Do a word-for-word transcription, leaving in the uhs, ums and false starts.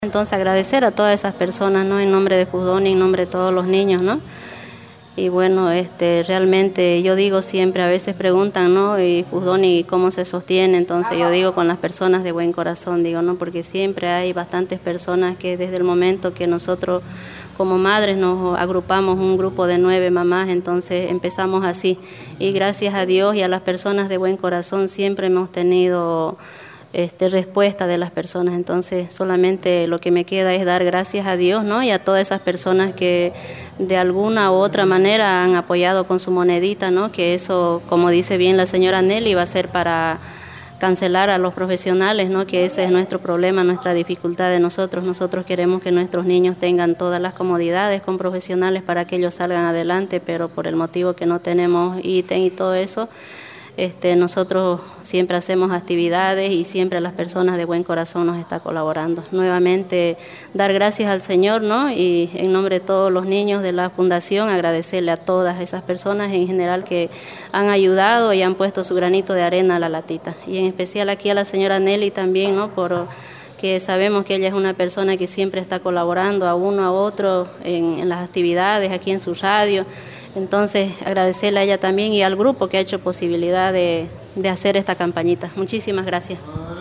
Entonces agradecer a todas esas personas, ¿no? En nombre de Fusdoni, en nombre de todos los niños, ¿no? Y bueno, este, realmente yo digo siempre, a veces preguntan, ¿no? Y Fusdoni, ¿cómo se sostiene? Entonces yo digo con las personas de buen corazón, digo, ¿no? Porque siempre hay bastantes personas que desde el momento que nosotros como madres nos agrupamos un grupo de nueve mamás, entonces empezamos así. Y gracias a Dios y a las personas de buen corazón siempre hemos tenido Este, respuesta de las personas. Entonces solamente lo que me queda es dar gracias a Dios, ¿no? Y a todas esas personas que de alguna u otra manera han apoyado con su monedita, ¿no? Que eso, como dice bien la señora Nelly, va a ser para cancelar a los profesionales, ¿no? Que ese es nuestro problema, nuestra dificultad de nosotros. Nosotros queremos que nuestros niños tengan todas las comodidades con profesionales para que ellos salgan adelante, pero por el motivo que no tenemos ítem y todo eso, Este, nosotros siempre hacemos actividades y siempre las personas de buen corazón nos están colaborando. Nuevamente dar gracias al Señor, ¿no? Y en nombre de todos los niños de la Fundación agradecerle a todas esas personas en general que han ayudado y han puesto su granito de arena a la latita. Y en especial aquí a la señora Nelly también, ¿no? Por que sabemos que ella es una persona que siempre está colaborando a uno a otro en, en las actividades aquí en su radio. Entonces, agradecerle a ella también y al grupo que ha hecho posibilidad de, de hacer esta campañita. Muchísimas gracias.